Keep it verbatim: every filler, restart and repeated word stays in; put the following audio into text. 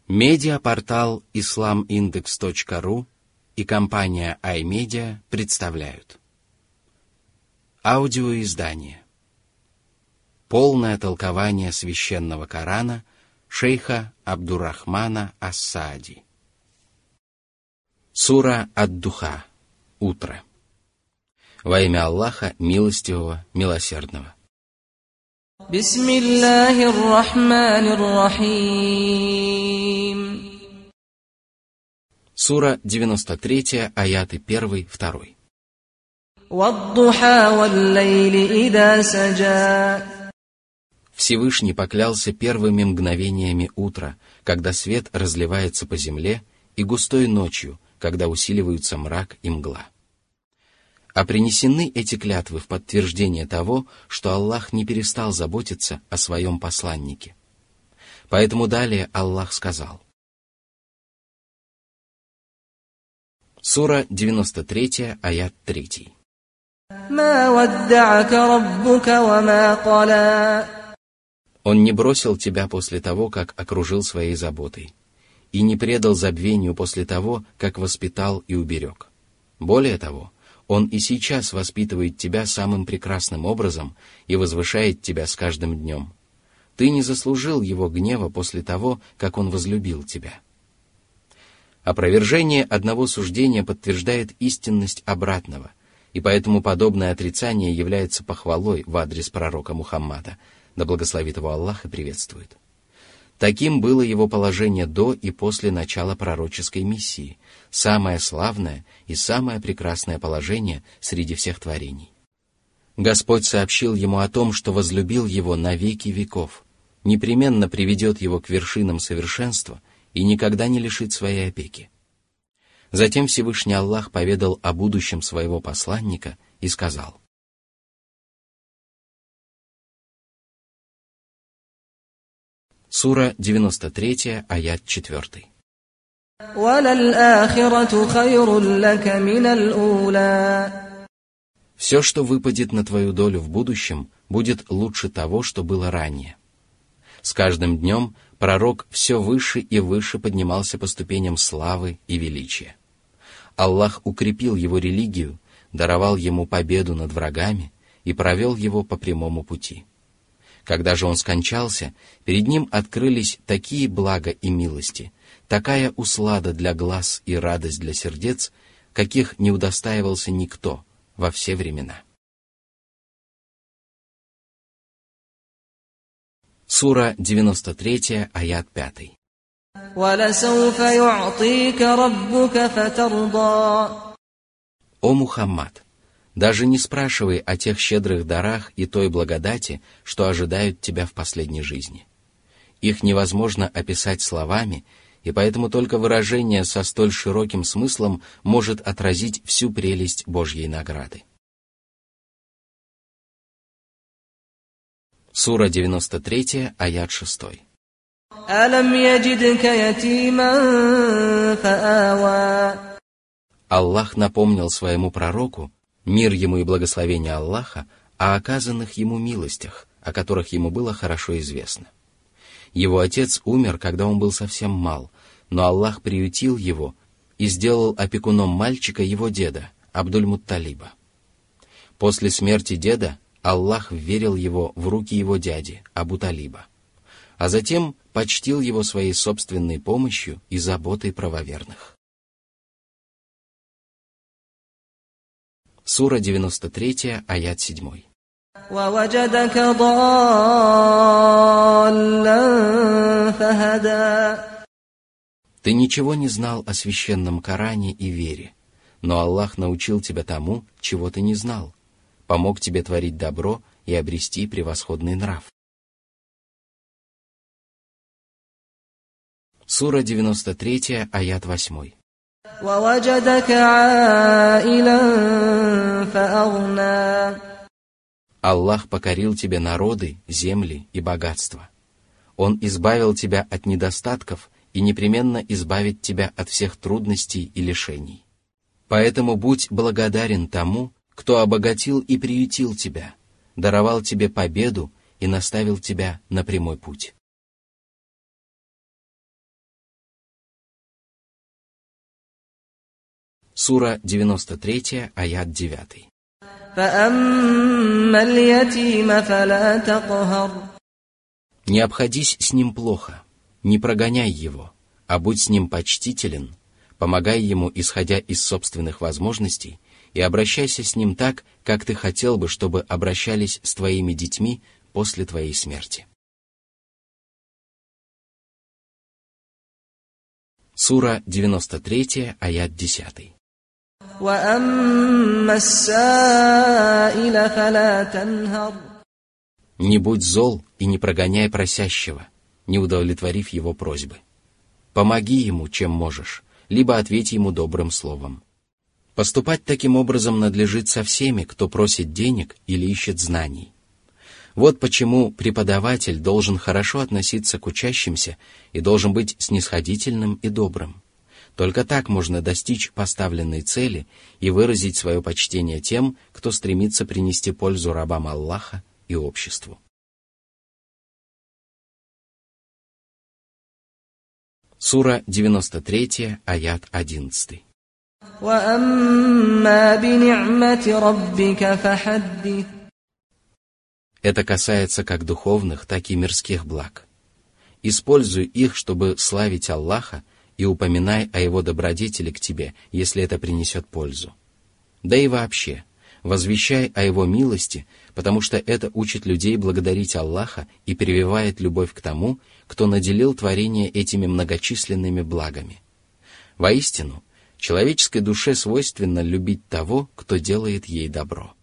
Медиапортал ислам индекс точка ру и компания iMedia представляют аудиоиздание «Полное толкование священного Корана» шейха Абдуррахмана ас-Саади. Сура ад-Духа. Утро. Во имя Аллаха, милостивого, милосердного. Бисмиллахир рахманир рахим. Сура девяносто три, аяты один, два. Вад-духа вал-лейли ида саджа. Всевышний поклялся первыми мгновениями утра, когда свет разливается по земле, и густой ночью, когда усиливаются мрак и мгла. А принесены эти клятвы в подтверждение того, что Аллах не перестал заботиться о своем посланнике. Поэтому далее Аллах сказал. Сура девяносто три, аят три. «Ма вадда'ака раббука ва ма кала». Он не бросил тебя после того, как окружил своей заботой, и не предал забвению после того, как воспитал и уберег. Более того, Он и сейчас воспитывает тебя самым прекрасным образом и возвышает тебя с каждым днем. Ты не заслужил Его гнева после того, как Он возлюбил тебя. Опровержение одного суждения подтверждает истинность обратного, и поэтому подобное отрицание является похвалой в адрес пророка Мухаммада, да благословит его Аллах и приветствует. Таким было его положение до и после начала пророческой миссии, самое славное и самое прекрасное положение среди всех творений. Господь сообщил ему о том, что возлюбил его на веки веков, непременно приведет его к вершинам совершенства и никогда не лишит своей опеки. Затем Всевышний Аллах поведал о будущем своего посланника и сказал. Сура девяносто три, аят четыре. Все, что выпадет на твою долю в будущем, будет лучше того, что было ранее. С каждым днем пророк все выше и выше поднимался по ступеням славы и величия. Аллах укрепил его религию, даровал ему победу над врагами и провел его по прямому пути. Когда же он скончался, перед ним открылись такие блага и милости, такая услада для глаз и радость для сердец, каких не удостаивался никто во все времена. Сура девяносто три, аят пять. О Мухаммад! Даже не спрашивай о тех щедрых дарах и той благодати, что ожидают тебя в последней жизни. Их невозможно описать словами, и поэтому только выражение со столь широким смыслом может отразить всю прелесть Божьей награды. Сура девяносто три, аят шесть. Аллах напомнил своему пророку, мир ему и благословение Аллаха, о оказанных ему милостях, о которых ему было хорошо известно. Его отец умер, когда он был совсем мал, но Аллах приютил его и сделал опекуном мальчика его деда, Абдуль-Мутталиба. После смерти деда Аллах вверил его в руки его дяди, Абу-Талиба, а затем почтил его своей собственной помощью и заботой правоверных. Сура девяносто три, аят семь. Ты ничего не знал о священном Коране и вере, но Аллах научил тебя тому, чего ты не знал, помог тебе творить добро и обрести превосходный нрав. Сура девяносто три, аят восемь. Аллах покорил тебе народы, земли и богатства. Он избавил тебя от недостатков и непременно избавит тебя от всех трудностей и лишений. Поэтому будь благодарен тому, кто обогатил и приютил тебя, даровал тебе победу и наставил тебя на прямой путь. Сура девяносто три, аят девять. فأما اليتيم فلا تقهر. Не обходись с ним плохо, не прогоняй его, а будь с ним почтителен, помогай ему, исходя из собственных возможностей, и обращайся с ним так, как ты хотел бы, чтобы обращались с твоими детьми после твоей смерти. Сура девяносто три, аят десять. وأما السائل فلا تنهر. Не будь зол и не прогоняй просящего, не удовлетворив его просьбы. Помоги ему, чем можешь, либо ответь ему добрым словом. Поступать таким образом надлежит со всеми, кто просит денег или ищет знаний. Вот почему преподаватель должен хорошо относиться к учащимся и должен быть снисходительным и добрым. Только так можно достичь поставленной цели и выразить свое почтение тем, кто стремится принести пользу рабам Аллаха и обществу. Сура девяносто три, аят одиннадцать. وأما بنعمة ربك فحدث. Это касается как духовных, так и мирских благ. Используй их, чтобы славить Аллаха, и упоминай о его добродетели к тебе, если это принесет пользу. Да и вообще, возвещай о его милости, потому что это учит людей благодарить Аллаха и прививает любовь к тому, кто наделил творение этими многочисленными благами. Воистину, человеческой душе свойственно любить того, кто делает ей добро.